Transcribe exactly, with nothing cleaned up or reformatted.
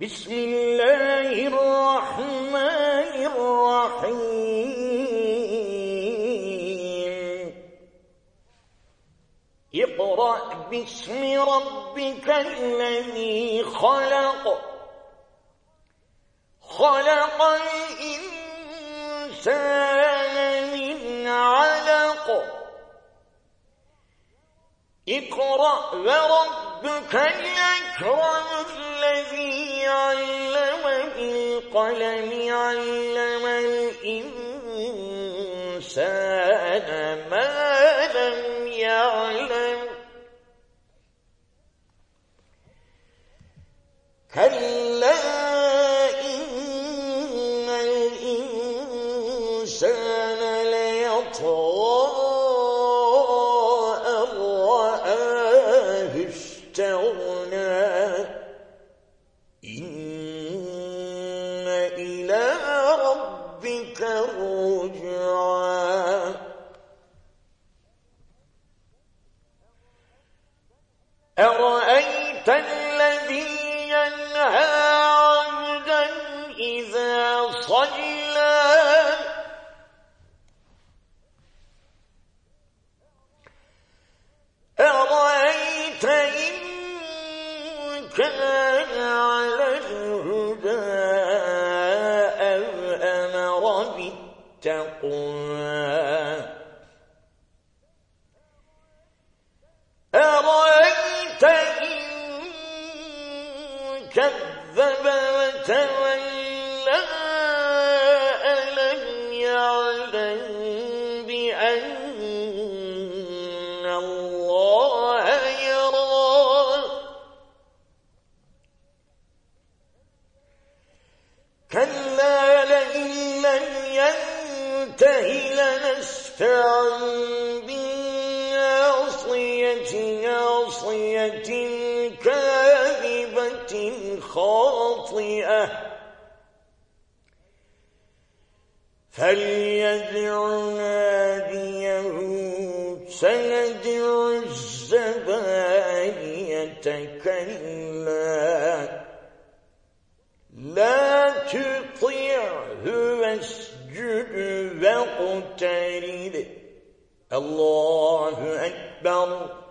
بسم الله الرحمن الرحيم اقرأ باسم ربك الذي خلق خلق الإنسان من علق اقرأ وربك الأكرم الذي علم بالقلم علم الإنسان ما لم يعلم كلا إن الإنسان ليطغى أن رآه استغنى إن إلى ربك الرجعى أرأيت الذي ينهى عبدا إذا صلى أرأيت إن كان على الهدى أو أمر بالتقوى أرأيت إن كذب وتولى ألم يعلم بأن الله يرى كلا لئن لم ينته لنسفعا بالناصية ناصية كاذبة خاطئة فليدع ناديه سندع الزبانية كلا لا تطعه واسجد واقترب الله أكبر.